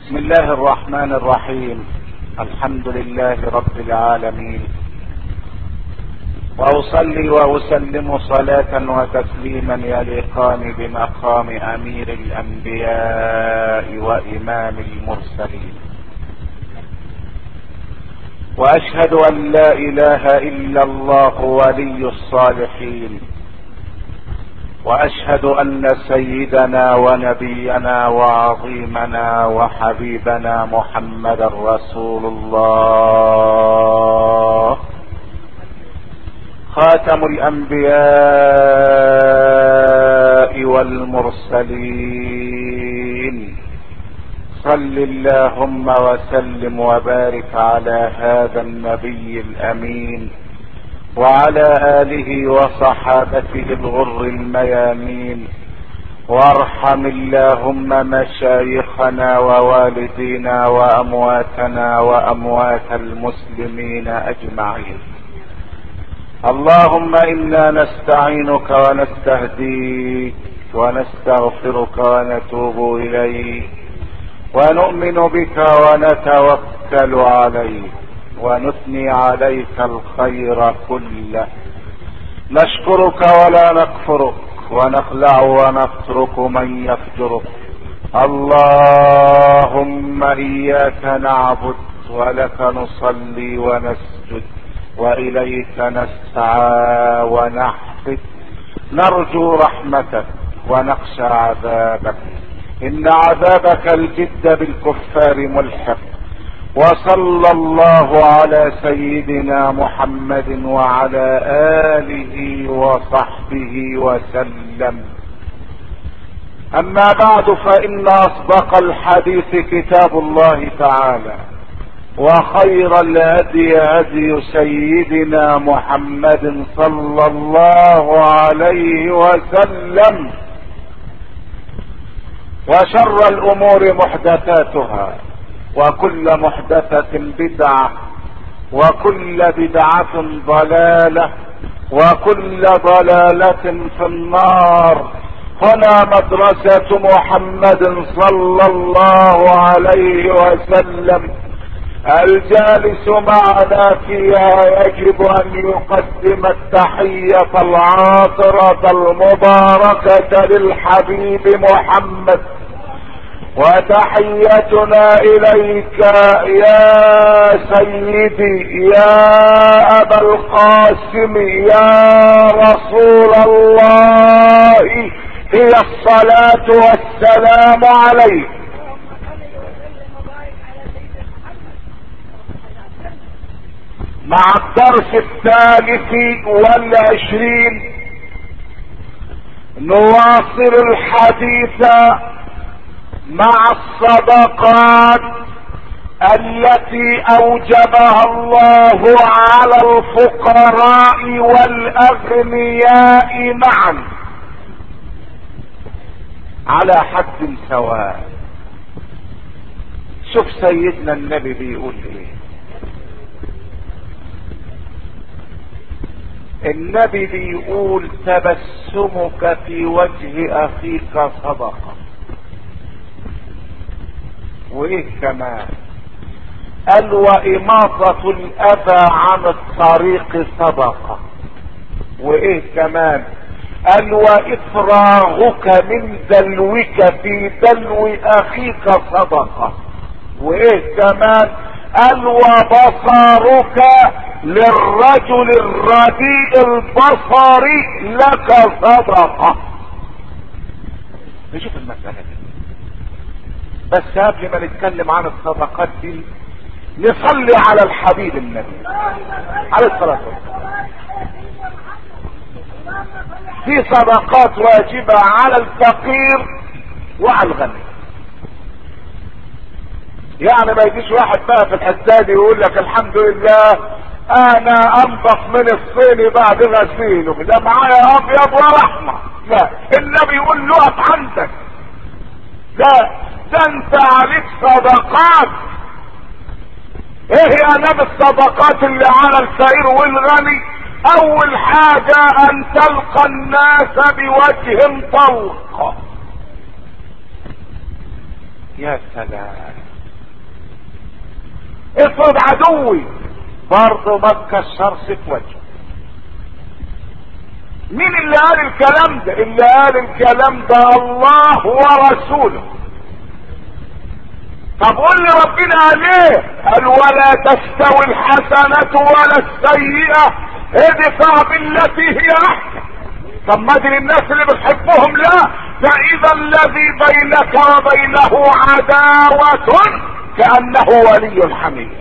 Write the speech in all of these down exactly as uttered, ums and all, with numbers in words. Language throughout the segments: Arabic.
بسم الله الرحمن الرحيم. الحمد لله رب العالمين، واصلي واسلم صلاة وتسليما يليقان بمقام امير الانبياء وامام المرسلين، واشهد ان لا اله الا الله ولي الصالحين، واشهد ان سيدنا ونبينا وعظيمنا وحبيبنا محمدا رسول الله، خاتم الانبياء والمرسلين. صل اللهم وسلم وبارك على هذا النبي الامين وعلى آله وصحابته الغر الميامين، وارحم اللهم مشايخنا ووالدينا وأمواتنا وأموات المسلمين أجمعين. اللهم إنا نستعينك ونستهديك ونستغفرك ونتوب إليك، ونؤمن بك ونتوكل عليك، ونثني عليك الخير كله. نشكرك ولا نكفرك، ونخلع ونترك من يفجرك. اللهم إياك نعبد ولك نصلي ونسجد، وإليك نسعى ونحفد، نرجو رحمتك ونخشى عذابك، إن عذابك الجد بالكفار ملحق. وصلى الله على سيدنا محمد وعلى آله وصحبه وسلم. أما بعد، فإن أصدق الحديث كتاب الله تعالى، وخير الهدي هدي سيدنا محمد صلى الله عليه وسلم، وشر الأمور محدثاتها، وكل محدثة بدعة، وكل بدعة ضلالة، وكل ضلالة في النار. هنا مدرسة محمد صلى الله عليه وسلم، الجالس معنا فيها يجب ان يقدم التحية العاطرة المباركة للحبيب محمد، وتحيتنا اليك يا سيدي يا ابا القاسم يا رسول الله، هي الصلاة والسلام عليك. مع الدرس الثالث والعشرين نواصل الحديث مع الصدقات التي اوجبها الله على الفقراء والاغنياء معا على حد سواء. شوف سيدنا النبي بيقول ايه. النبي بيقول تبسمك في وجه اخيك صدقة، وايه كمان؟ قال واماطة الاذى عن الطريق صدقة، وايه كمان؟ قال وافراغك من دلوك في دلو اخيك صدقة، وايه كمان؟ قال وبصرك للرجل الرديء البصر لك صدقة. نشوف المسألة دي، بس قبل ما نتكلم عن الصدقات دي نصلي على الحبيب النبي عليه الصلاة والسلام. في صدقات واجبة على الفقير وعلى الغني. يعني ما يجيش واحد بقى في الحداد يقول لك الحمد لله انا انضف من الصيني بعد غسيله، ده معايا ابيض ورحمة. لا، النبي يقول له اقف عندك، لا ده انت عليك صدقات. ايه يا نبي الصدقات اللي على الفقير والغني؟ اول حاجة ان تلقى الناس بوجه طلق. يا سلام، افرض عدوي برضه ما تكسرش في وجهه. مين اللي قال الكلام ده؟ اللي قال الكلام ده الله ورسوله. طب قول لي ربنا قال ايه؟ قال ولا تستوي الحسنة ولا السيئة ادفع بالتي هي احسن. طب ما دي الناس اللي بتحبهم لا، فاذا الذي بينك وبينه عداوة كأنه ولي حميم.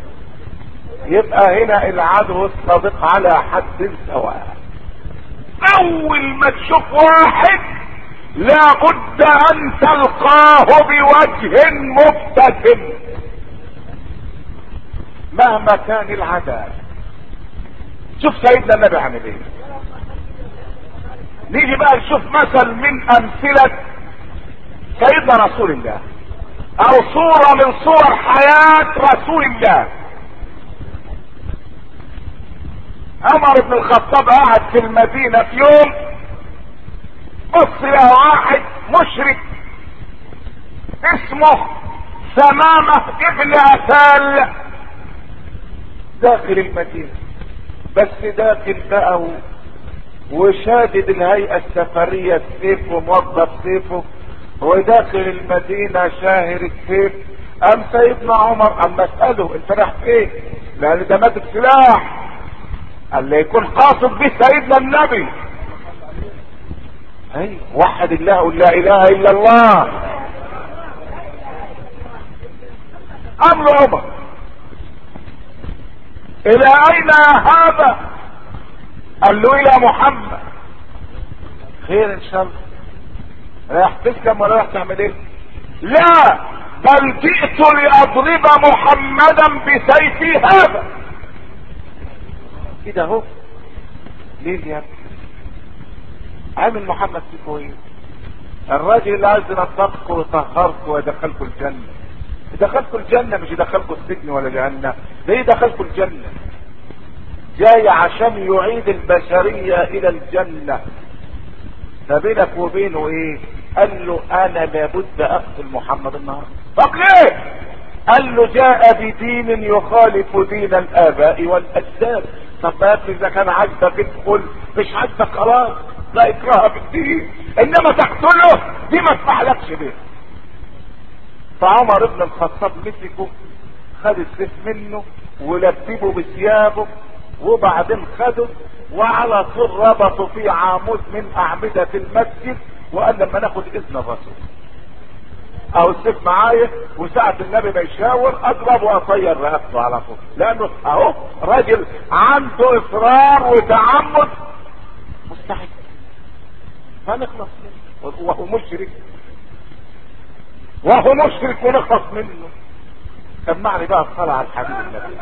يبقى هنا العدو الصادق على حد سواء. اول ما تشوف واحد لابد ان تلقاه بوجه مبتسم مهما كان العداء. شوف سيدنا النبي عمل ايه. نيجي بقى نشوف مثل من امثلة سيدنا رسول الله او صورة من صور حياة رسول الله. عمر بن الخطاب قاعد في المدينة في يوم، بص له واحد مشرك اسمه ثمامة ابن اثال داخل المدينة، بس داخل بقى وشادد الهيئة السفرية السيف وموظف سيفه وداخل المدينة شاهر السيف. قام سيدنا عمر اما اسأله انت رايح فين؟ لان ده ماسك سلاح. قال لي يكون قاصد به سيدنا النبي. اي وحد الله قل لا اله الا الله. قام له عمر الى اين هذا؟ قال له الى محمد. خير ان شاء الله. رايح تسلم ولا رايح تعمل ايه؟ لا بل جئت لاضرب محمدا بسيفي هذا. كده اهو. ليه يا ابني؟ عامل محمد فيكوا ايه؟ الراجل اللي عايز ينطقكم ويطهركم ويدخلكم الجنه. يدخلكم الجنه مش يدخلكم السجن ولا جهنم، ده يدخلكم الجنه. جاي عشان يعيد البشريه الى الجنه. فبينك وبينه ايه؟ قال له انا لابد اقتل محمد النهارده. طب ليه؟ قال له جاء بدين يخالف دين الاباء والاجداد. طب يا ابني اذا كان عاجبك ادخل، مش عاجبك خلاص، لا اكراه في الدين، انما تقتله دي ما تفعلكش بيه. فعمر بن الخطاب مسكه، خد السيف منه ولببه بثيابه، وبعدين خده وعلى طول ربطه في عمود من اعمدة المسجد، وقال لما ناخد اذن الرسول او السيف معايا وساعة النبي ما يشاور اضرب واطير رقبته على طول، لانه اهو راجل عنده اصرار وتعمد مستحيل. فنخلص منه وهو مشرك، وهو مشرك ونخلص منه. سمعني بقى الصلاة على الحبيب النبي.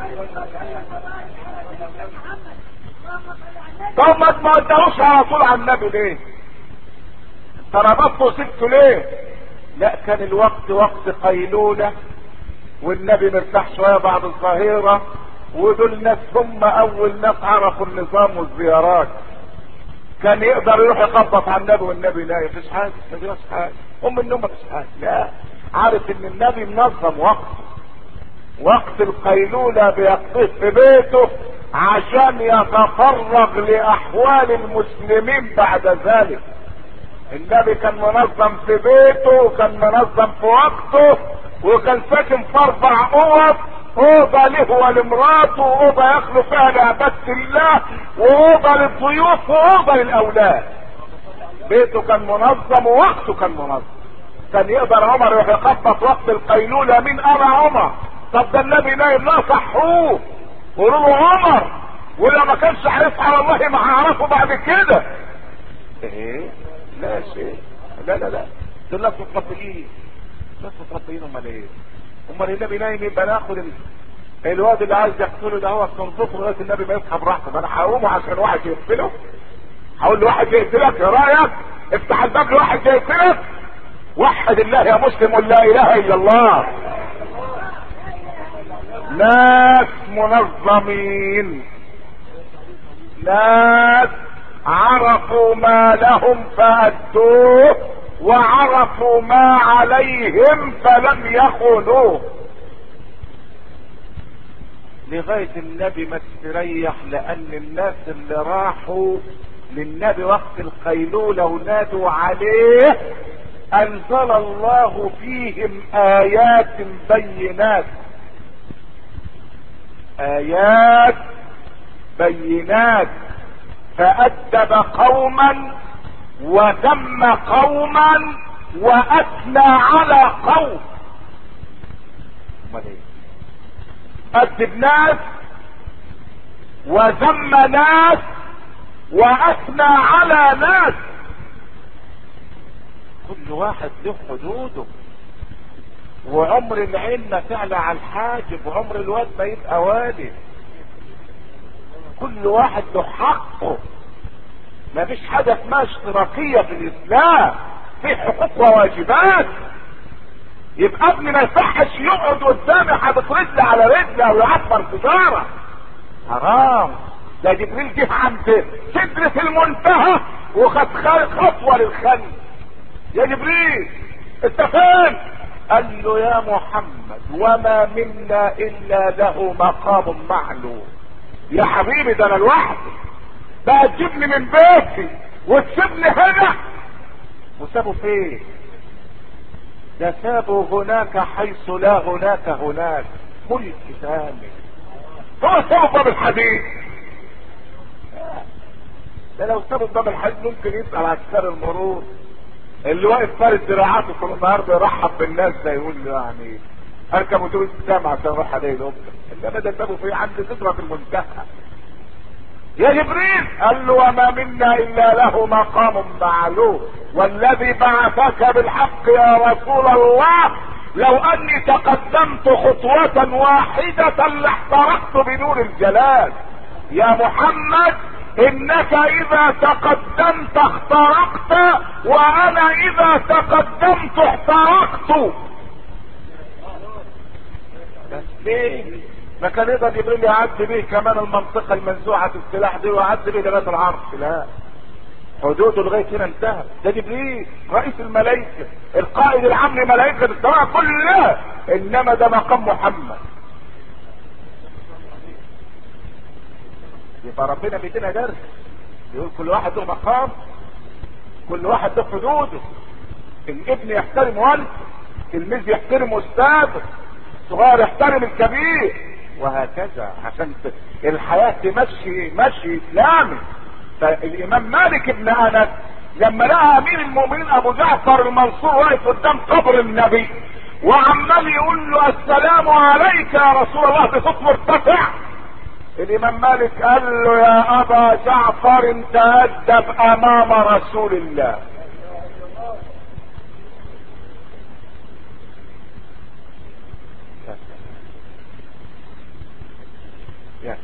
طب ما تموتوش على طول على النبي ليه؟ انت ربطته وسبته ليه؟ لا كان الوقت وقت قيلولة والنبي مرتاح شوية بعد الظهيرة، ودول ناس هم اول ناس عرفوا النظام والزيارات. كان يقدر يروح يخبط على النبي والنبي لا مفيش حاجة، مفيش حاجة، ام النوم مفيش حاجة. لا عارف ان النبي منظم وقت وقت القيلولة بيقضيه في بيته عشان يتفرغ لاحوال المسلمين بعد ذلك. النبي كان منظم في بيته وكان منظم في وقته، وكان ساكن في اربع اوض، اوضه له ولمراته، واوضه يخلو فيها لعبادة الله، واوضه للضيوف، واوضه للاولاد. بيته كان منظم ووقته كان منظم. كان يقدر عمر يروح يخبط وقت القيلولة. مين انا عمر؟ طب ده النبي نايم، لا صحوه قولوا له عمر، ولا ما كانش هيصحى والله ما هعرفه بعد كده. ايه لا شيء، لا لا لا دول ناس متربيين، ناس متربيين. امال ايه؟ امال النبي نايم يبقى ناخد ال... الواد اللي عايز يقتله ده هو تنظفه لغايه النبي ما يصحى براحته. انا هقومه عشان واحد يقتله؟ هقول لواحد يقتلك يا رايك؟ افتح الباب لواحد يقتلك؟ وحد الله يا مسلم ولا اله الا الله. ناس منظمين، ناس عرفوا ما لهم فأدوه، وعرفوا ما عليهم فلم يخونوه. لغاية النبي ما تستريح، لان الناس اللي راحوا للنبي وقت القيلولة ونادوا عليه انزل الله فيهم ايات بينات، ايات بينات، فأدب قوما وذم قوما واثنى على قوم. امال ايه؟ أدب ناس وذم ناس واثنى على ناس. كل واحد له حدوده، وعمر العين ما تعلى على الحاجب، وعمر الواد ما يبقى والد. كل واحد له حقه، ما فيش حاجه اسمها اشتراكيه في الاسلام، في حقوق وواجبات. يبقى ابني ما يصحش يقعد قدامي حاطط رجل على رجل او يعبر تجاره، حرام. ده جبريل جه عند سدرة المنتهى وخد خطوه للخلق. يا جبريل انت فين؟ قال له يا محمد وما منا الا له مقام معلوم. يا حبيبي ده انا لوحدي، بقى تجيبني من بيتي وتسيبني هنا. وسابه فين؟ ده سابه هناك حيث لا هناك هناك، ملك ثاني. هو سابه باب الحديد. ده لو سابه باب الحديد ممكن يسأل عسكري المرور اللي واقف فارد دراعاته طول النهار بيرحب بالناس، ده يقول له يعني اركب اتوبيس الساعه عشان اروح عليه الامه. انما ده سابه في عند سدرة المنتهى. يا جبريل قال له وما منا الا له مقام معلوم، والذي بعثك بالحق يا رسول الله لو اني تقدمت خطوة واحدة لاحترقت بنور الجلال. يا محمد انك اذا تقدمت احترقت، وانا اذا تقدمت احترقت. بس ليه؟ ما كان يقدر جبريل يعدي به كمان المنطقة المنزوعة السلاح دي ويعدي به لغاية العرش؟ لا، حدوده لغاية هنا انتهى. ده جبريل رئيس الملائكة، القائد العام لملائكة السماء كلها، انما ده مقام محمد. يبقى ربنا بيدينا درس، يقول كل واحد له مقام، كل واحد له حدوده. الابن يحترم والده، التلميذ يحترم استاذه، الصغير يحترم الكبير، وهكذا عشان الحياة تمشي مشي اسلامي. فالامام مالك بن انس لما لقى امير المؤمنين ابو جعفر المنصور واقف قدام قبر النبي وعمال يقول له السلام عليك يا رسول الله بصوت مرتفع، الامام مالك قال له يا ابا جعفر انت ادب امام رسول الله. يا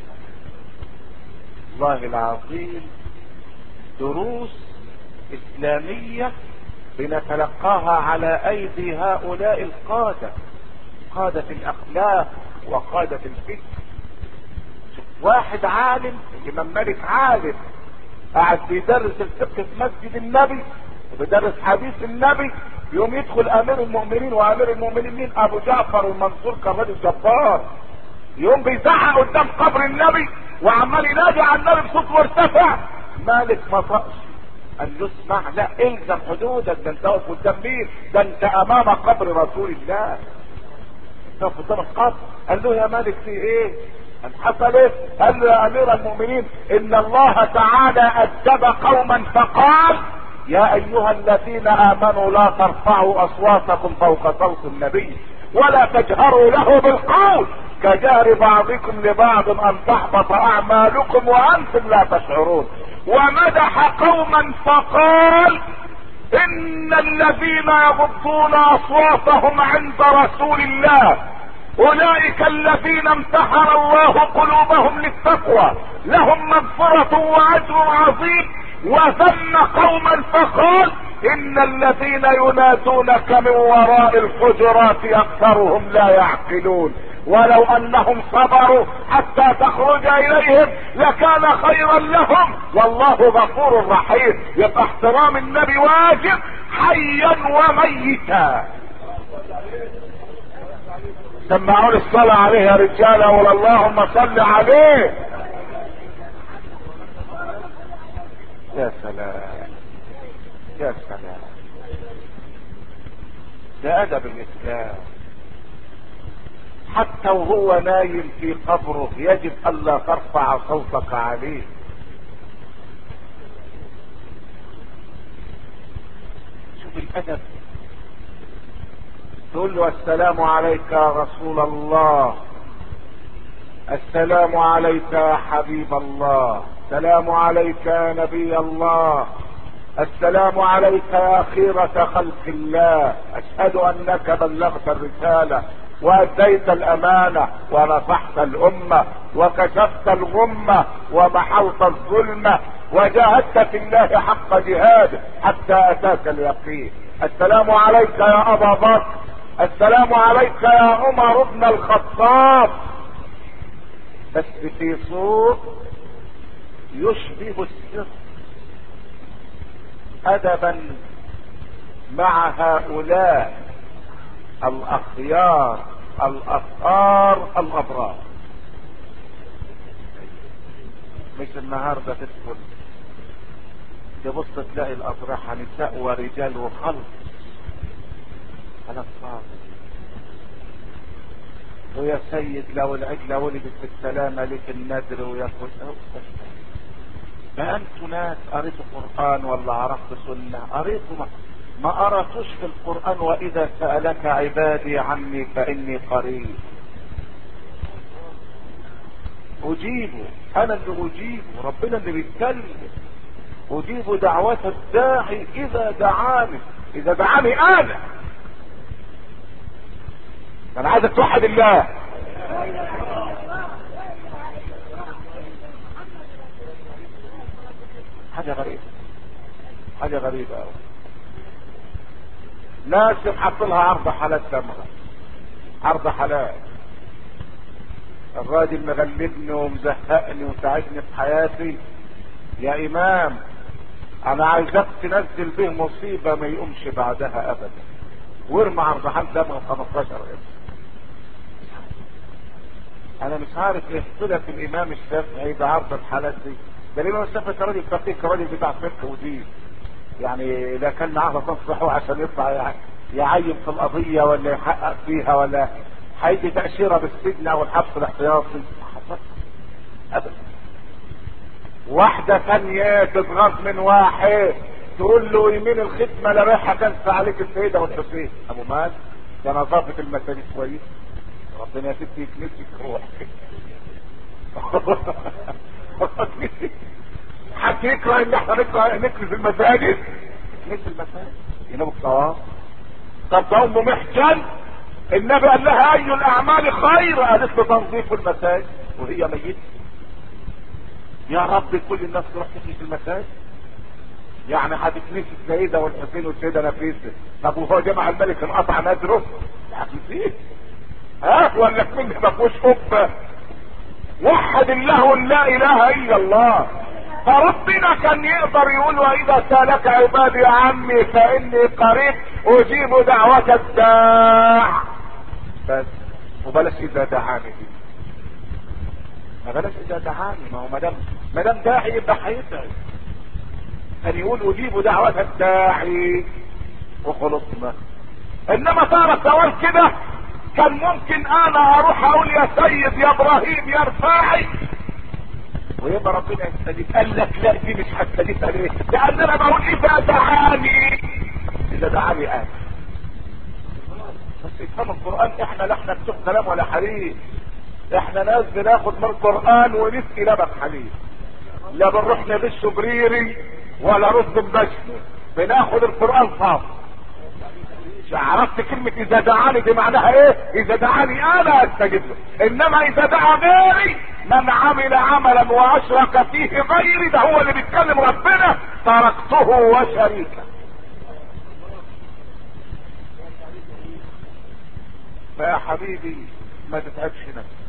الله العظيم، دروس اسلامية بنتلقاها على ايدي هؤلاء القادة، قادة الاخلاق وقادة الفكر. واحد عالم، الامام مالك عالم، قاعد بيدرس الفقه في مسجد النبي وبيدرس حديث النبي، يوم يدخل امير المؤمنين، وامير المؤمنين مين؟ ابو جعفر المنصور، كان راجل جبار، يوم بيزعق قدام قبر النبي وعمال ينادي على النبي بصوت مرتفع. مالك ما طقش، قال له اسمع، لا الزم حدودك، ده انت واقف قدام مين؟ ده انت امام قبر رسول الله، انت واقف قدام القبر. قال له يا مالك في ايه؟ قال حصل ايه؟ قال له يا امير المؤمنين ان الله تعالى ادب قوما فقال يا ايها الذين امنوا لا ترفعوا اصواتكم فوق صوت النبي ولا تجهروا له بالقول كجهر بعضكم لبعض ان تحبط اعمالكم وانتم لا تشعرون. ومدح قوما فقال ان الذين يغضون اصواتهم عند رسول الله اولئك الذين امتحن الله قلوبهم للتقوى لهم مغفرة واجر عظيم. وذم قوما فقال ان الذين ينادونك من وراء الحجرات اكثرهم لا يعقلون ولو انهم صبروا حتى تخرج اليهم لكان خيرا لهم والله غفور رحيم. يبقى احترام النبي واجب حيا وميتا. سمعوا الصلاة عليه يا رجالة، ولا اللهم صل عليه. يا سلام يا سلام، ده ادب الاسلام. حتى وهو نايم في قبره يجب الا ترفع صوتك عليه. شوف الادب، تقول له السلام عليك يا رسول الله، السلام عليك يا حبيب الله، السلام عليك يا نبي الله، السلام عليك يا خيرة خلق الله، اشهد انك بلغت الرسالة واديت الامانة ونصحت الامة وكشفت الغمة ومحوت الظلمة وجاهدت في الله حق جهاده حتى اتاك اليقين. السلام عليك يا ابا بكر، السلام عليك يا عمر بن الخطاب، بس في صوت يشبه السر، ادبا مع هؤلاء الاخيار الاطهار الابرار. مش النهارده تدخل تبص تلاقي الاضرحه نساء ورجال وخلق على الصعب، ويا سيد لو العجله ولدت بالسلامه لك النذر وياكل. ما انتوا ناس قريتوا قران ولا عرفتوا سنه؟ قريتوا ما, ما قراتوش في القران واذا سالك عبادي عني فاني قريب اجيبه. انا اللي اجيبه، ربنا اللي بيتكلم. اجيب دعوة الداعي اذا دعاني، اذا دعاني انا. انا عايزك توحد الله. حاجة غريبة، حاجة غريبة اوي. ناس حط لها عرض حالات دمغة، عرض حالات. الراجل مغلبني ومزهقني وتعبني في حياتي، يا امام انا عايزك تنزل به مصيبة ما يقومش بعدها ابدا، وارمى عرض حال دمغة خمستاشر قرش. انا مش عارف ايه صلة الامام الشافعي بعرض الحالات دي. ده الامام الشافعي كراجل فقيه، كراجل بتاع فقه ودين، يعني لا كان معاه تصرحه عشان يطلع يعين في القضية ولا يحقق فيها، ولا هيدي تأشيرة بالسجن او الحبس الاحتياطي ابدا. واحدة ثانية تضغط من واحد تقول له يمين الختمة لا رايحة تنسى عليك السيدة والحسين. ابو مال ده نظافة المساجد كويس، ربنا يا ستي يكنسك روح. حد يكره ان احنا نكره نكنس المساجد؟ نكنس المساجد ينام الصواب. طب ده ام محجن النبي قال لها اي الاعمال خير؟ قالت له تنظيف المساجد وهي ميتة. يا رب كل الناس تروح تكنس المساجد؟ يعني هتكنس السيدة والحسين والسيدة نفيسة، طب وهو جمع الملك انقطع نادره؟ هتنسيه؟ ها ولا كل ما فيهوش قبة؟ وحد الله لا اله الا الله. فربنا كان يقدر يقول واذا سالك عبادي عني فاني قريب اجيب دعوة الداع بس، وبلاش اذا دعاني دي، ما بلاش اذا دعاني. ما هو مدام مدام داعي يبقى هيدعي، كان يقول اجيب دعوة الداعي وخلصنا. انما تعرف تقول كده كان ممكن انا اروح اقول يا سيد يا ابراهيم يا رفاعي ويبقى ربنا يستجيب. قال لك لا دي مش هستجيب عليه، لان انا بقول اذا دعاني، اذا دعاني انا. بس افهم القران، احنا لا احنا بتوع كلام ولا حديث، احنا ناس بناخد من القران ونسقي لبن حليب، لا بنروح نغش بريري ولا رز بشمه، بناخد القران صافي. عرفت كلمة اذا دعاني دي معناها ايه؟ اذا دعاني انا استجيب له، انما اذا دعا غيري من عمل عملا واشرك فيه غيري، ده هو اللي بيتكلم ربنا، تركته وشريكه. فيا حبيبي ما تتعبش نفسك.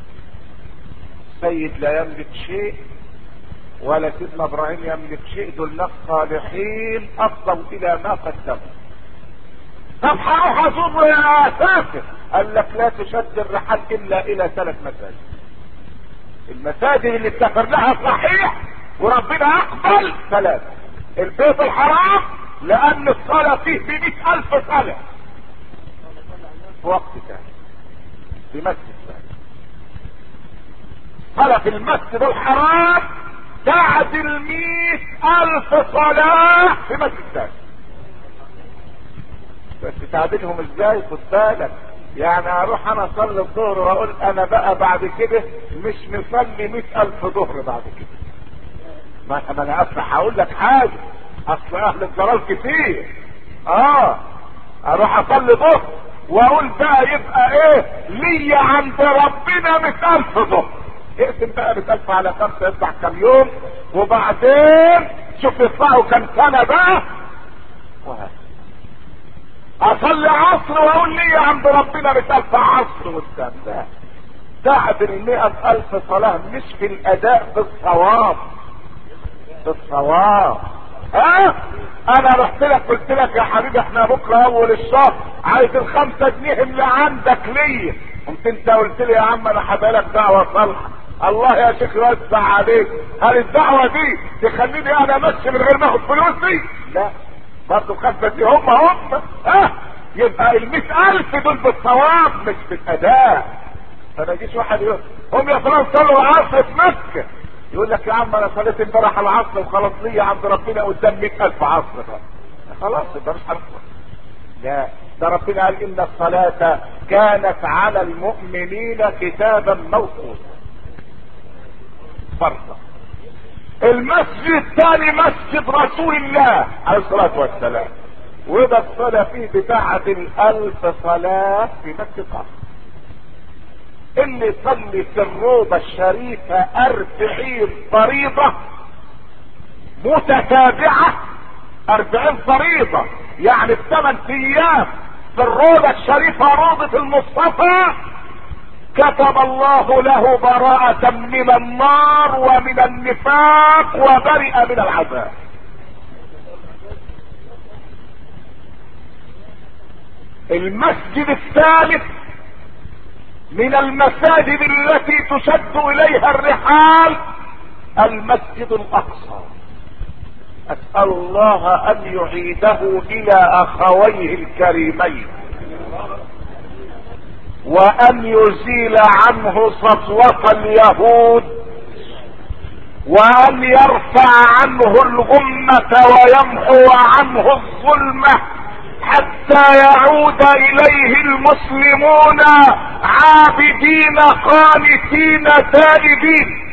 سيد لا يملك شيء ولا سيدنا ابراهيم يملك شيء، دول ناس صالحين افضل الى ما قدموا. طب هروح ازور يا سافر قال لك لا تشد الرحال الا الى ثلاث مساجد. المساجد اللي اتسافر لها صحيح وربنا اقبل ثلاثة: البيت الحرام لان الصلاة فيه بمئة الف صلاة في وقت ثاني، في مسجد ثاني. صلاة في المسجد الحرام تعدل مئة الف صلاة في مسجد ثاني. بس تعدلهم ازاي؟ خد بالك، يعني اروح انا اصلي الظهر واقول انا بقى بعد كده مش مصلي مئة الف ظهر بعد كده. ما انا اصلا هقول لك حاجه، اصل اهل الضلال كتير. اه اروح اصلي ظهر واقول بقى يبقى ايه ليا عند ربنا مئة الف ظهر. اقسم بقى مئة الف على خمسة يطلع كم يوم، وبعدين شوف يطلعوا كم سنه بقى. وهكذا اصلي عصر واقول لي عند ربنا مئة الف عصر والسلام. تعدل مئة الف صلاة مش في الاداء، في الصواب، في الصواب. ها انا رحت لك قلت لك يا حبيبي احنا بكره اول الشهر عايز الخمسة جنيه اللي عندك ليا، قمت انت قلت لي يا عم انا هبقى دعوة صالحة. الله يا شيخ يوسع عليك، هل الدعوة دي تخليني انا امشي من غير ما اخد فلوسي؟ لا، برضه الخمسة دي هم هم. اه يبقى المئة الف دول بالصواب مش بالاداء. فما يجيش واحد يقول هم يا فلان صلوا العصر في مكة، يقول لك يا عم انا صليت امبارح العصر وخلاص لي عند ربنا قدام مئة الف عصر بقى. خلاص يبقى مش هنصلي. لا، ده ربنا قال ان الصلاة كانت على المؤمنين كتابا موقوتا فرضا. المسجد الثاني مسجد رسول الله عليه الصلاة والسلام، وده الصلاة فيه بتاعة الالف صلاة في مسجد قصر. اللي يصلي في الروضة الشريفة اربعين فريضة متتابعة، اربعين فريضة يعني بثمان ايام في الروضة الشريفة روضة المصطفى، كتب الله له براءة من النار ومن النفاق وبرئ من العذاب. المسجد الثالث من المساجد التي تشد اليها الرحال المسجد الاقصى. اسأل الله ان يعيده الى اخويه الكريمين، وان يزيل عنه سطوة اليهود، وان يرفع عنه الغمة ويمحو عنه الظلمة، حتى يعود اليه المسلمون عابدين قانتين تائبين.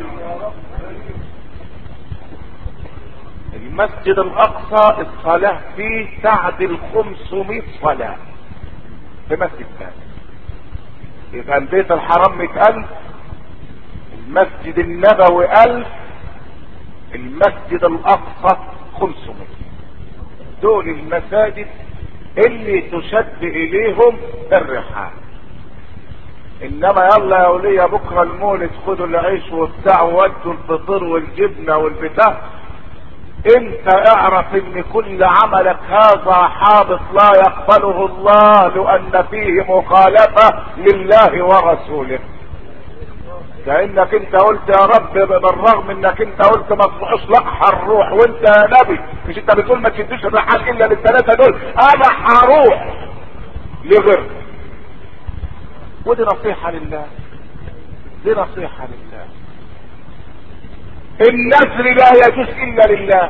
المسجد الاقصى الصلاة فيه تعدل خمسمائة صلاة في مسجد ثاني. يبقى البيت الحرام مئة الف، المسجد النبوي الف، المسجد الاقصى خمسمائة. دول المساجد اللي تشد اليهم الرحال. انما يلا يا وليه بكره المولد خدوا العيش وبتاع وودوا الفطير والجبنه والبتاع، انت اعرف ان كل عملك هذا حابط لا يقبله الله، لان فيه مخالفه لله ورسوله. كانك انت قلت يا رب بالرغم انك انت قلت ما تروحش، لا هنروح، وانت يا نبي مش انت بتقول ما تشدوش الرحال الا للثلاثه دول، انا هروح لغير. ودي نصيحه لله، دي نصيحه لله. النذر لا يجوز الا لله،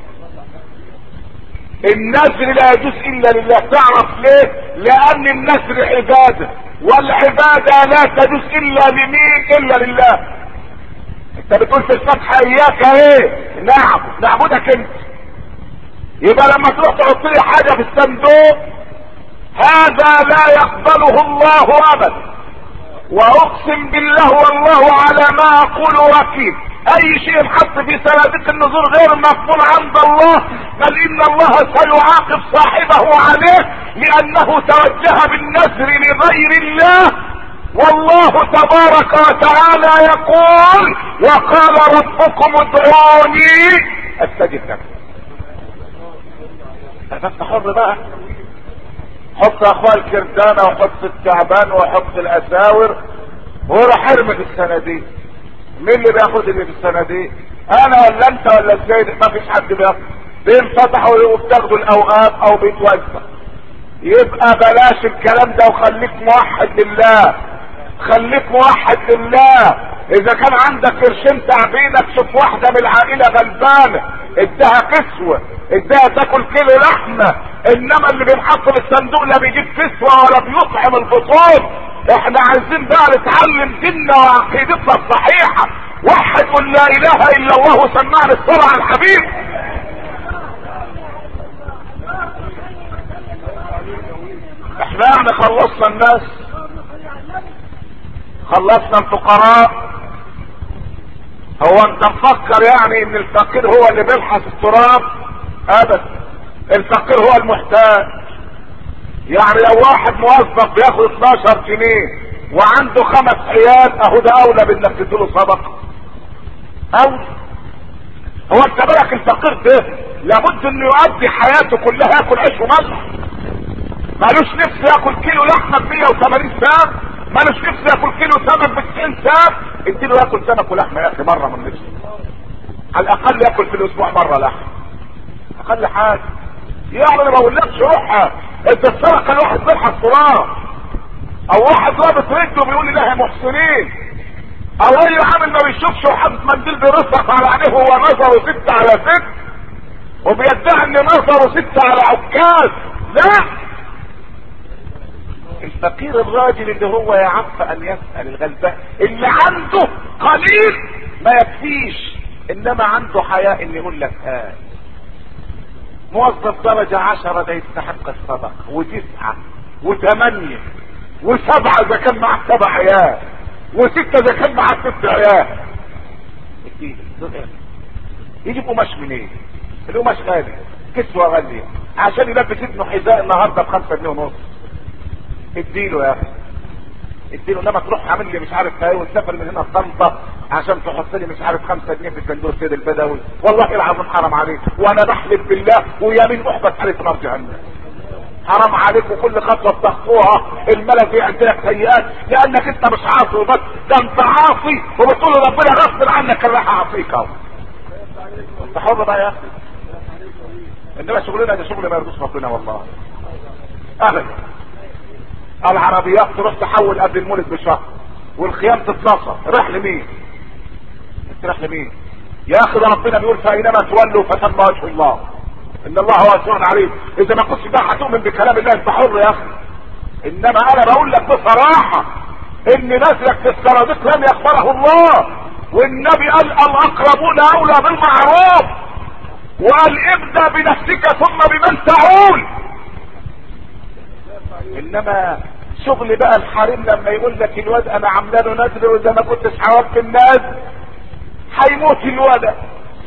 النذر لا يجوز الا لله. تعرف ليه؟ لان النذر عباده، والعباده لا تجوز الا لمين؟ الا لله. انت بتقول في الفتحه اياك ايه نعبد، نعبدك انت. يبقى لما تروح تحط لي حاجه في الصندوق هذا لا يقبله الله ابدا، واقسم بالله والله على ما اقول وكيل، اي شيء حط في صناديق النذور غير مقبول عند الله، بل ان الله سيعاقب صاحبه عليه لانه توجه بالنذر لغير الله. والله تبارك وتعالى يقول وقال ربكم ادعوني استجب لكم. فانت حر بقى، حط يا اخويا الكردانة وحط التعبان وحط الاساور وروح ارمي في الصناديق. مين اللي بياخد اللي في الصناديق؟ انا ولا انت ولا السيد؟ ما فيش حد بياخد، بينفتحوا وبتاخدوا الاوقات او بيتوزع. يبقى بلاش الكلام ده وخليك موحد لله، خليك موحد لله. اذا كان عندك قرشين تعبينك شوف واحدة من العائلة غلبانة ادها كسوة، ادها تاكل كيلو لحمة، انما اللي بينحط في الصندوق لا بيجيب كسوة ولا بيطعم البطون. احنا عايزين بقى نتعلم ديننا وعقيدتنا الصحيحة. وحد قل لا اله الا الله وسمعنا الصلاة على الحبيب. احنا يعني خلصنا الناس، خلصنا الفقراء. هو انت مفكر يعني ان الفقير هو اللي بيلحس التراب؟ ابدا، الفقير هو المحتاج. يعني لو واحد موظف بياخد اتناشر جنيه وعنده خمس عيال اهو ده اولى بانك تديله صدقه. اولى. هو انت بالك الفقير ده لابد انه يقضي حياته كلها ياكل عيش وملح، مالوش نفس ياكل كيلو لحمه ب مية وتمانين ساعه، مالوش نفس ياكل كيلو سمك ب تسعين ساعه. اديله ياكل سمك ولحمه يا اخي مره من نفسه، على الاقل ياكل في الاسبوع مره لحمه، اقل حاجه. يعني انا ما بقولكش روح انت السرقه الواحد بيلحق التراب، او واحد رابط رجله بيقول لي لا يا محسنين، او اي عامل ما بيشوفش وحاطط منديل بيرصق على عينيه وهو نظره ست على ست وبيدعي ان نظره ست على عكاز. لا، الفقير الراجل اللي هو يعف ان يسأل الغلبان اللي عنده قليل ما يكفيش، انما عنده حياء ان يقول لك ها. موظف درجة عشرة ده يستحق الصدقة، وتسعة وثمانية وسبعة اذا كان معاه سبع عيال، وستة اذا كان معاه ست عيال. يجيب قماش منين؟ القماش غالي، كسوة غالية، عشان يلبس ابنه حذاء النهارده بخمسة جنيه ونص. اديله يا اخي، اديله. انما تروح عامل لي مش عارف ايه وتسافر من هنا طنطا عشان تحط لي مش عارف خمسة جنيه في صندوق السيد البدوي. والله العظيم حرام عليك، وانا بحلف بالله ويمين احبس عليك نار جهنم. حرام عليك، وكل خطوه بتخطوها الملك بيعد لك سيئات، لانك انت مش عاصي وبس، ده انت عاصي وبتقول ربنا غصب عنك اللي راح اعصيك اهو. انت حر بقى يا اخي، انما شغلنا ده شغل ما يرضيش ربنا والله ابدا. العربيات تروح تحول قبل المولد بشهر والخيام تتنصر، راح لمين؟ راح لمين؟ يا اخي ده ربنا بيقول فاينما تولوا فثم وجه الله ان الله واسع عليم. اذا ما كنتش بقى هتؤمن بكلام الله انت حر يا اخي، انما انا بقول لك بصراحه ان نزلك في الصناديق لم يخبره الله، والنبي قال الاقربون اولى بالمعروف، وقال ابدا بنفسك ثم بمن تعول. انما شغل بقى الحريم لما يقول لك الواد انا عامله له نذر واذا ما كنتش حوضت الناس هيموت الواد،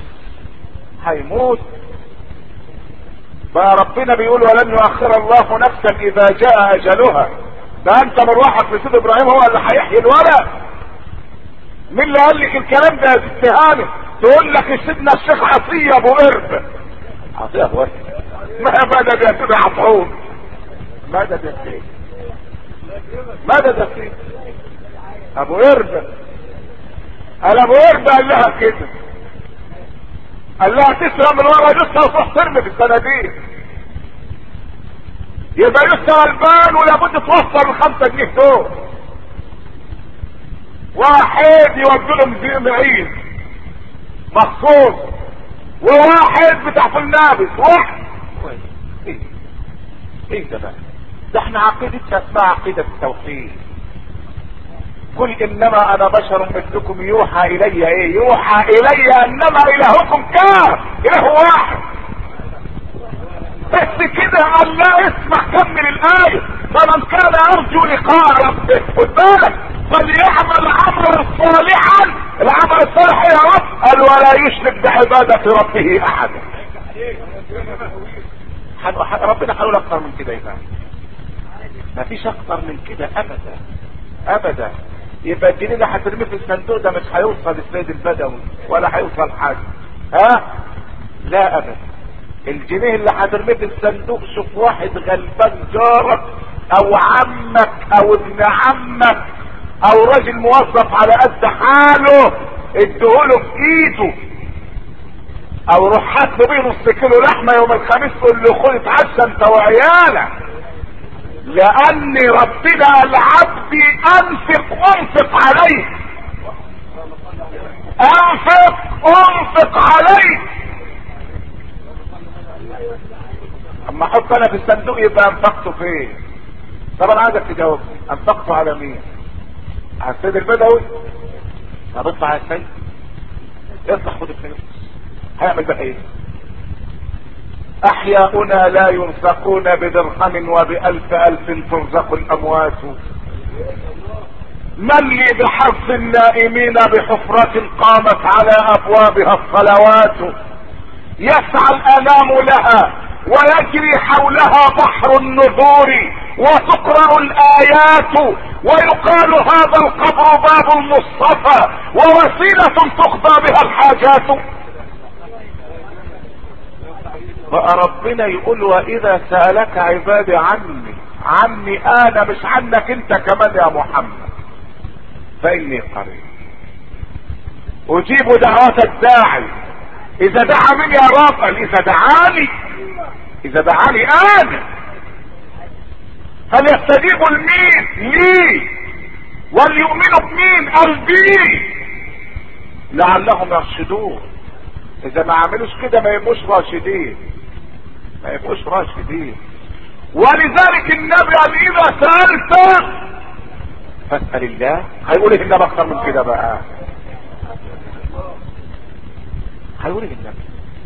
هيموت بقى. ربنا بيقول ولن يؤخر الله نفسا اذا جاء اجلها. ده انت مروحك لسيد ابراهيم هو اللي هيحيي الولد. مين اللي قال لك الكلام ده يا ست هاني؟ تقول لك سيدنا الشيخ عطيه ابو قرب. عطيه ابو قرب ما بدأ يا سيدي عطعون، مدد يا سيدي، مدد يا سيدي. ابو قرب قال ابو قرب قال لها كده، قال لها تسرق من ورا جثه وتروح ترمي في الصناديق، يبقى لسه غلبان ولابد توفر الخمسة جنيه دول. واحد يودوا لهم معين مخصوص، وواحد بتاع فلنابس، واحد ايه ايه ده بقى؟ ده احنا عقيدتنا اسمها عقيدة التوحيد. قل انما انا بشر مثلكم يوحى الي ايه؟ يوحى الي انما الهكم كاف، اله واحد بس كده. قال لا اسمع كمل الايه، فمن كان يرجو لقاء ربه خد بالك فليعمل عملا صالحا. العمل الصالح يا رب قال ولا يشرك بعبادة ربه احدا. ربنا هيقول اكتر من كده يبقى ما فيش اكتر من كده ابدا ابدا. يبقى الجنيه اللي هترميه في الصندوق ده مش هيوصل السيد البدوي ولا هيوصل حاجه، ها؟ لا ابدا. الجنيه اللي هترميه في الصندوق، شوف واحد غلبان جارك او عمك او ابن عمك او راجل موظف على قد حاله اديهوله في ايده، او روح هات له بيه نص كيلو لحمه يوم الخميس تقول له خد اتعشى انت وعيالك، لان ربنا قال عبدي انفق انفق عليك، انفق انفق عليك. اما احط انا في الصندوق يبقى انفقته فين؟ طب انا عايزك تجاوبني، انفقته على مين؟ على السيد البدوي؟ طب اطلع يا سيد اطلع خد الفلوس، هيعمل بقى ايه؟ احياؤنا لا ينفقون بدرهم وبالف الف ترزق الاموات، من لي بحرف النائمين بحفرة قامت على ابوابها الصلوات، يسعى الانام لها ويجري حولها بحر النذور، وتقرأ الايات ويقال هذا القبر باب المصطفى ووسيلة تقضى بها الحاجات. بقى ربنا يقول واذا سألك عبادي عني، عني انا مش عنك انت كمان يا محمد، فاني قريب اجيب دعوة الداعي اذا دعا مني يا رب، قال اذا دعاني، اذا دعاني انا فليستجيبوا لمين؟ لي، وليؤمنوا بمين؟ قال بي لعلهم يرشدون. اذا ما عملوش كده ما يبقوش راشدين، ما يبقوش راشدين. ولذلك النبي قال اذا سألت فاسأل الله. هيقول ايه النبي اكتر من كده بقى؟ هيقول ايه النبي؟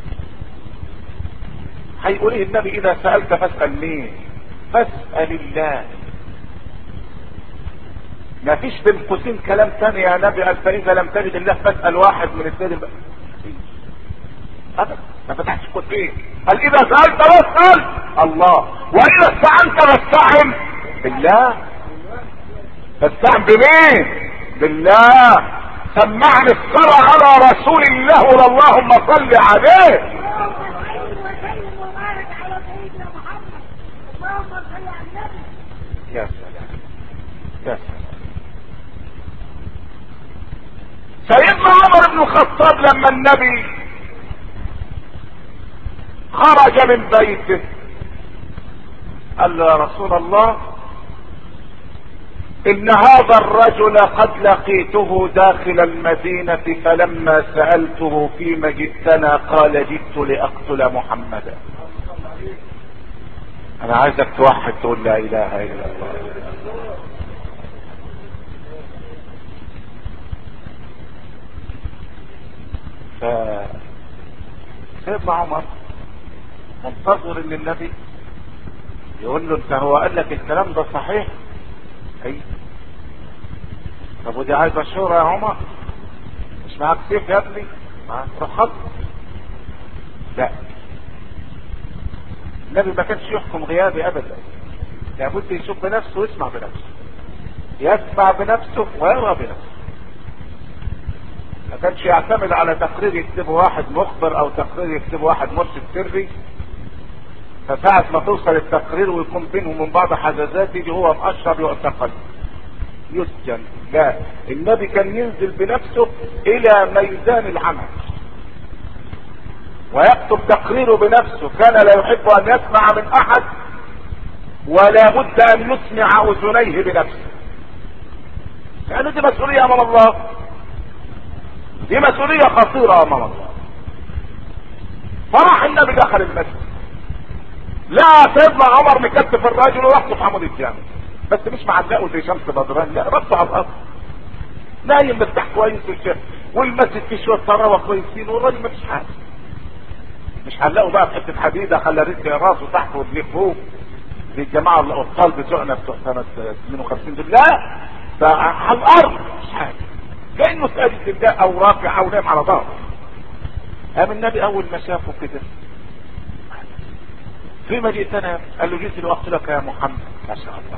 هيقول ايه النبي؟ اذا سألت فاسأل مين؟ فاسأل الله. ما فيش بين قوسين كلام ثاني يا نبي قال فاذا لم تجد الله فاسأل واحد من السيد الب... ابدا ما فتحتش قوسين. قال اذا سألت فاسأل الله، واذا استعنت فاستعن بالله. فاستعن بمين؟ بالله. سمعني الصلاة على رسول الله واللهم صل عليه. يا سلام يا سلام. سيدنا عمر بن الخطاب لما النبي خرج من بيته قال له يا رسول الله ان هذا الرجل قد لقيته داخل المدينة فلما سألته فيما جئتنا قال جئت لأقتل محمدا. انا عايزك توحد تقول لا اله الا الله. ف سيدنا عمر منتظر ان النبي يقول له انت هو قال لك الكلام ده صحيح؟ اي. طب ودي عايزه شورى يا عمر؟ مش معاك سيف يا ابني؟ معاك روح خط. لا، النبي ما كانش يحكم غيابي ابدا، لابد يشوف بنفسه ويسمع بنفسه، يسمع بنفسه ويرى بنفسه. ما كانش يعتمد على تقرير يكتبه واحد مخبر او تقرير يكتبه واحد مرشد سري، فساعة ما توصل التقرير ويكون بينهم من بعض حزازات يجي هو مؤشر يعتقل يسجن. لا، النبي كان ينزل بنفسه الى ميدان العمل ويكتب تقريره بنفسه. كان لا يحب ان يسمع من احد ولا بد ان يسمع اذنيه بنفسه، لان يعني دي مسؤولية امام الله، دي مسؤولية خطيرة امام الله. فراح النبي دخل المسجد لا سيدنا عمر مكتف الراجل ورحته في عمود الجامع، بس مش معلقه زي شمس بدران، لا ربطه على الارض نايم مرتاح كويس والشيخ والمسجد فيه شويه طراوه كويسين والراجل مفيش حاجه. مش هنلاقوا بقى في حته حديده خلى رجل راسه تحت ورجليه فوق زي الجماعه الابطال بتوعنا بتوع سنه اثنين وخمسين دول، لا ده على الارض مش حاجه كانه ساجد لله او رافع او نايم على ظهره. قام النبي اول ما شافه كده فيما جئتنا قال له جئت لاقتلك يا محمد. ما شاء الله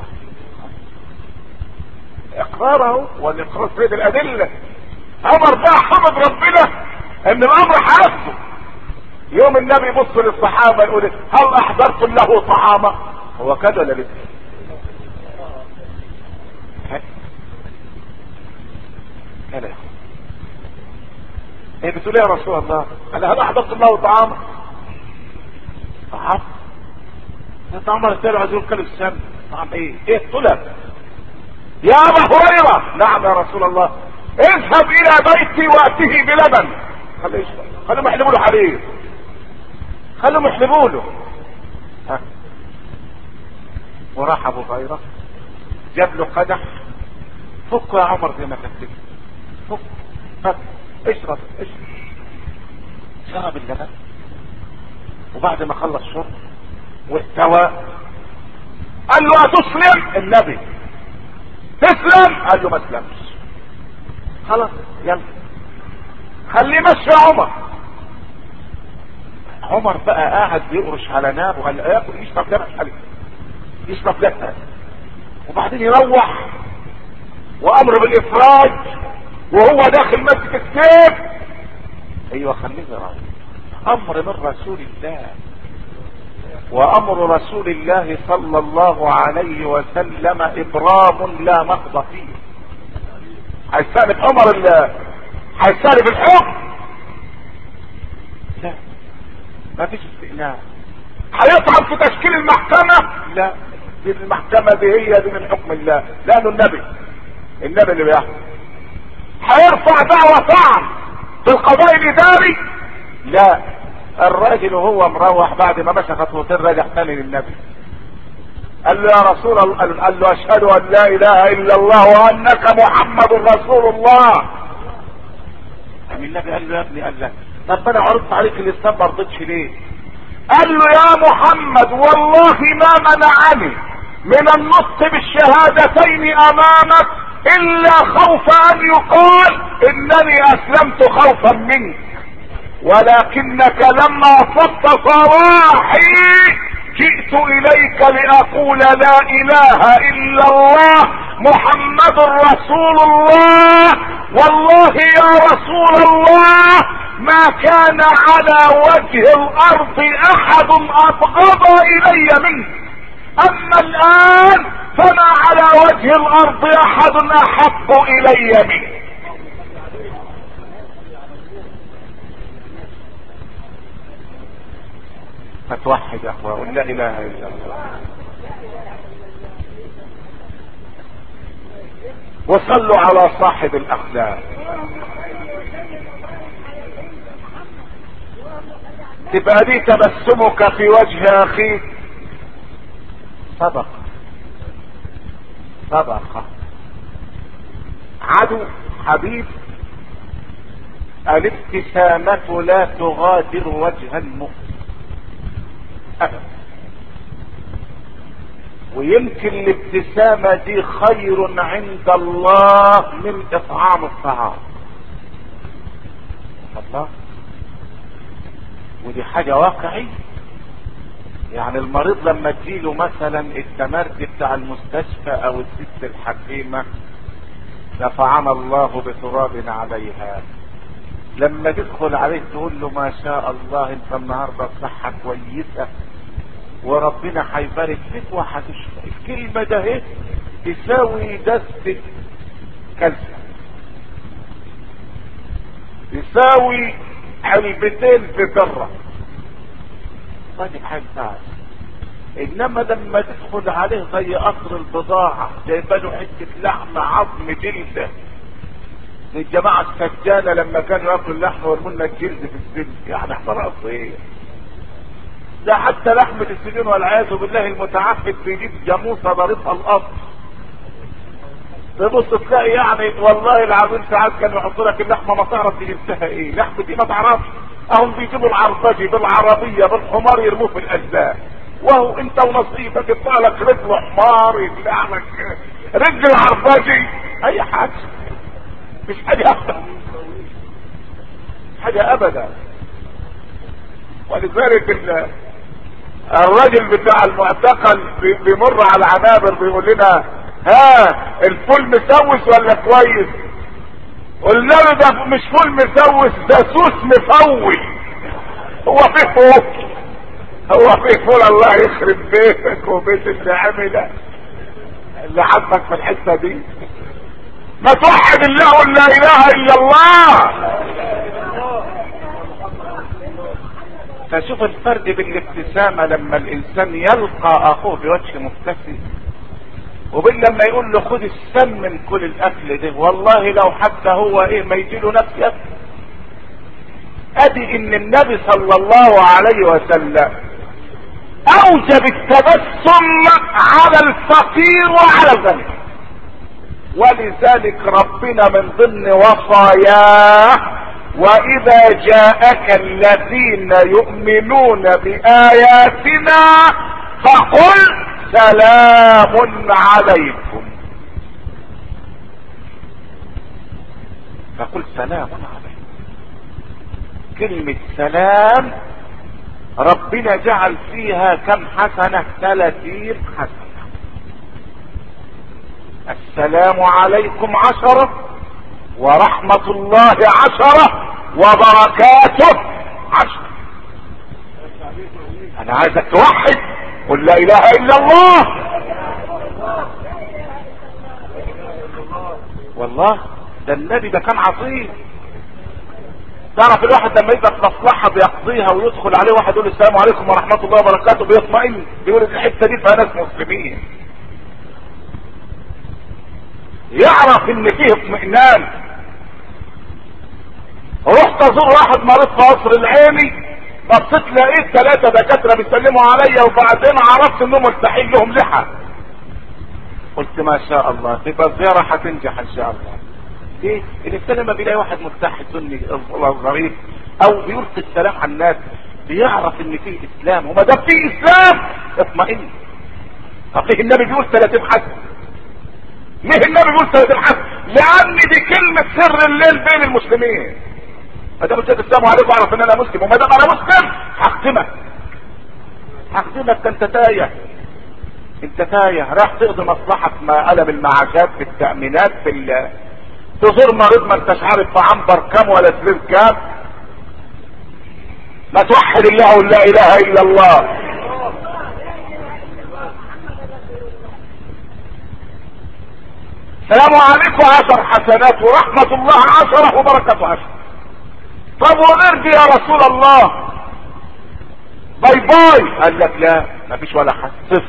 اقراره والاقرار سيد الادله. عمر بقى حمد ربنا ان الامر حاسه، يوم النبي يبص للصحابة يقول هل احضرتم له طعاما؟ هو كده ولا لسه؟ كده ايه بتقول يا رسول الله؟ قال هل احضرتم له طعاما؟ طعام؟ طعام رسالة عايزين كلوا السم. طعام ايه؟ ايه الطلب؟ يا ابا هريرة. نعم يا رسول الله. اذهب الى بيتي واتيه بلبن. خليه يشرب، خليهم يحلبوا له حليب، خليهم يحلبوا له. ها وراح ابو هريرة جاب له قدح. فك يا عمر زي ما كنت فك فك اشرب اشرب. شرب اللبن، وبعد ما خلص شرب واستوى قال له اتسلم؟ النبي تسلم؟ قال له ما اسلمش. خلاص يلا خليه مشي يا عمر. عمر بقى قاعد بيقرش على ناب وقال ياكل يشرب لبن حليب، يشرب لبن، وبعدين يروح وامر بالافراج وهو داخل مسجد السيف. ايوه خليني رايح. امر من رسول الله، وامر رسول الله صلى الله عليه وسلم ابرام لا نقض فيه. هيستأنف عمر الله، هيستأنف الحكم؟ لا ما فيش استئناف. هيطعن في تشكيل المحكمة؟ لا، دي المحكمة دي هي دي من حكم الله، لانه النبي النبي اللي بيحكم. هيرفع دعوة طعن في القضاء الاداري؟ لا، الراجل وهو مروح بعد ما مشى خطوتين رجع ثاني للنبي قال له يا رسول الله، قال له اشهد ان لا اله الا الله وانك محمد رسول الله. قال النبي قال له يا ابني، قال له طب انا عرضت عليك الاسلام ما رضيتش ليه؟ قال له يا محمد والله ما منعني من النطق بالشهادتين امامك الا خوف ان يقال انني اسلمت خوفا منك، ولكنك لما صدت صراحي جئت اليك لاقول لا اله الا الله محمد رسول الله. والله يا رسول الله ما كان على وجه الارض احد ابغض الي منك، اما الان فما على وجه الارض احد احب الي منك. فتوحد يا اخوة لا اله الا الله، وصلوا على صاحب الاخلاق. تبقى دي تبسمك في وجه اخيك صدقة صدقة. عدو حبيب، الابتسامة لا تغادر وجه المؤمن أبدا، ويمكن الابتسامة دي خير عند الله من اطعام الطعام. الله، ودي حاجة واقعية. يعني المريض لما تجيله مثلا التمرد بتاع المستشفى او الست الحكيمة نفعنا الله بتراب عليها، لما تدخل عليه تقول له ما شاء الله انت النهارده بصحة كويسة وربنا هيبارك فيك وهتشفى، الكلمة ده ايه تساوي دستة كالسيوم، تساوي علبتين في ذرة. طيب حاجة، انما لما تدخل عليه زي قطر البضاعة جايباله حتة لحمة عظم جلدة، الجماعة السجانة لما كانوا ياكلوا اللحمة ويرموا الجلد في السجن، يعني احنا ايه ده؟ حتى لحمة السجن والعياذ بالله المتعفد بيجيب جاموسة ضاربها القبر، تبص تلاقي يعني والله العظيم ساعات كانوا يحطوا لك اللحمة ما تعرف دي جبتها ايه، لحمة دي ما تعرفش، اهم بيجيبوا العربجي بالعربية بالحمار يرموه في الاجزاء، وهو انت ونصيبك يطلع لك رجل حمار، يطلع لك رجل عربجي، اي حاجة، مش حاجة ابدا، حاجة ابدا. ولذلك الراجل بتاع المعتقل بيمر على العنابر بيقول لنا ها الفول مسوس ولا كويس؟ قلنا له ده مش فول مسوس، ده سوس مفول. هو فيه فول؟ هو فيه فول؟ الله يخرب بيتك وبيت اللي عمله اللي عبك في الحته دي. ما توحد الله ولا اله الا الله. فشوف الفرق بين الابتسامة لما الانسان يلقى اخوه بوجه مبتسم، وبين لما يقول له خد السم من كل الاكل ده، والله لو حتى هو ايه ما يجيله نفس ياكل. ادي ان النبي صلى الله عليه وسلم اوجب التبسم على الفقير وعلى الغني، ولذلك ربنا من ضمن وصاياه واذا جاءك الذين يؤمنون باياتنا فقل سلام عليكم. فقل سلام عليكم. كلمة سلام ربنا جعل فيها كم حسنة؟ ثلاثين حسنة. السلام عليكم عشرة، ورحمة الله عشرة، وبركاته عشرة. انا عايزك توحد، قل لا اله الا الله. والله ده النبي ده كان عظيم. تعرف الواحد لما يبقى في مصلحة بيقضيها ويدخل عليه واحد يقول السلام عليكم ورحمة الله وبركاته بيطمئن، بيقول الحتة دي فيها ناس مسلمين، يعرف ان فيه اطمئنان. رحت ازور واحد مريض في قصر العيني، بصيت لقيت ثلاثة دكاترة بيسلموا عليا، وبعدين عرفت انهم مرتاحين لهم لحى. قلت ما شاء الله تبقى الزيارة هتنجح ان شاء الله. ايه الانسان لما بيلاقي واحد مرتاح سني ظريف او بيلقي السلام على الناس بيعرف ان فيه اسلام، وما دام فيه اسلام اطمئن. طب ليه النبي بيقول ثلاثين حسن؟ ليه النبي بيقول ثلاثين حسن؟ لان دي كلمة سر الليل بين المسلمين. ما دام قلت السلام عليكم اعرف ان انا مسلم، وما دام انا مسلم هختمك هختمك. ده انت تايه، انت تايه راح تقضي مصلحة ما قلم المعاشات في التأمينات في ال تزور مريض ما انتش عارف في عنبر كام ولا سرير كام. ما توحد الله ولا اله الا الله. السلام عليكم عشر حسنات، ورحمة الله عشرة، وبركاته عشرة. طب وغير دي يا رسول الله؟ باي باي. قال لك لا ما فيش ولا حاجة، صفر.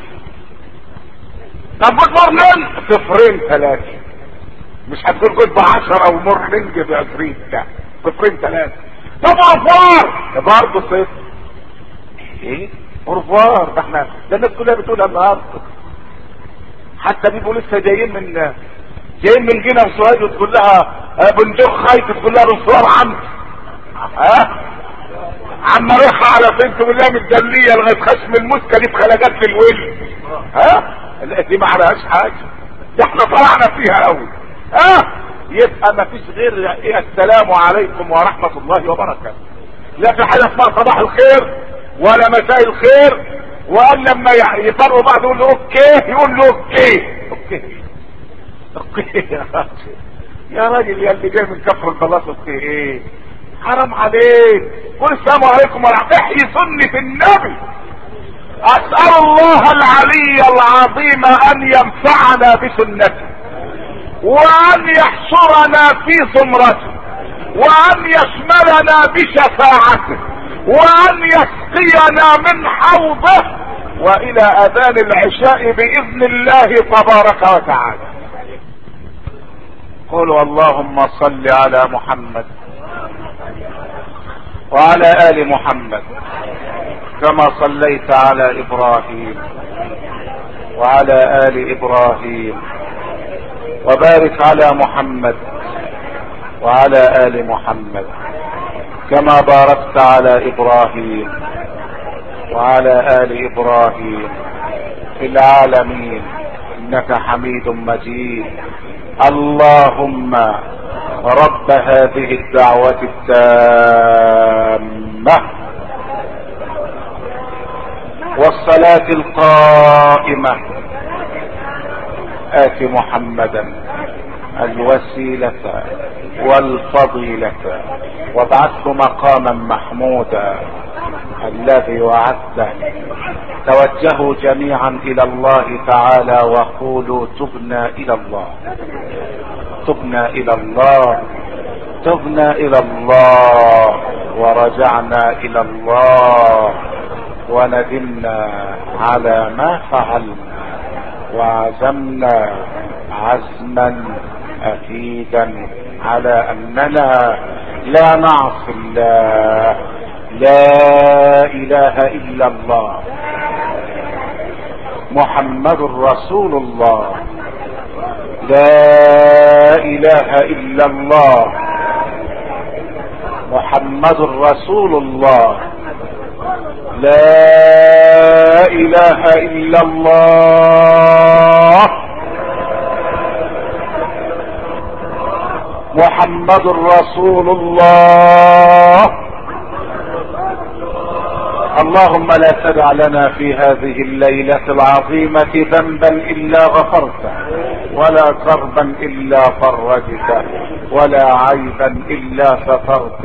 طب مورنينج؟ صفرين ثلاثة. مش هتقول جود بعشرة او مورنينج بعشرين، لا صفرين ثلاثة. طب اورفوار؟ برضه صفر. ايه اورفوار؟ ده احنا ده الناس كلها بتقولها النهارده. حتى بيبقوا لسه جايين من جايين من جنة وسوهاج وتقول لها بندق خايف، تقول لها اورفوار عم ها عم رايحة على فين؟ تقول لها متدلية لغاية خشم المسكة دي بخلاجات في الويل. ها دي ما عليهاش حاجة، دي احنا طلعنا فيها قوي. ها يبقى ما فيش غير ايه السلام عليكم ورحمة الله وبركاته. لا في حاجة اسمها صباح الخير ولا مساء الخير. وقال لما يفرقوا بعض يقول له اوكي، يقول له اوكي اوكي اوكي يا راجل يا راجل يا اللي جاي من كفر البلاط. اوكي ايه؟ حرام عليك. قل السلام عليكم ورحمة الله. احيي سنة النبي. اسأل الله العلي العظيم ان ينفعنا بسنته، وان يحشرنا في زمرته، وان يشملنا بشفاعته، وان يسقينا من حوضه، والى اذان العشاء باذن الله تبارك وتعالى. قولوا اللهم صل على محمد وعلى ال محمد كما صليت على ابراهيم وعلى ال ابراهيم، وبارك على محمد وعلى ال محمد كما باركت على ابراهيم وعلى ال ابراهيم في العالمين انك حميد مجيد. اللهم رب هذه الدعوة التامة والصلاة القائمة آت محمدا الوسيلة والفضيلة وابعثه مقاما محمودا الذي وعدته. توجهوا جميعا الى الله تعالى وقولوا تبنا الى الله، تبنا الى الله، تبنا الى الله، ورجعنا الى الله، وندمنا على ما فعلنا، وعزمنا عزما اكيدا على اننا لا نعصي الله. لا اله الا الله محمد رسول الله. لا اله الا الله محمد رسول الله. لا اله الا الله محمد رسول الله. اللهم لا تدع لنا في هذه الليلة العظيمة ذنبا الا غفرته، ولا كربا الا فرجته، ولا عيبا الا سترته،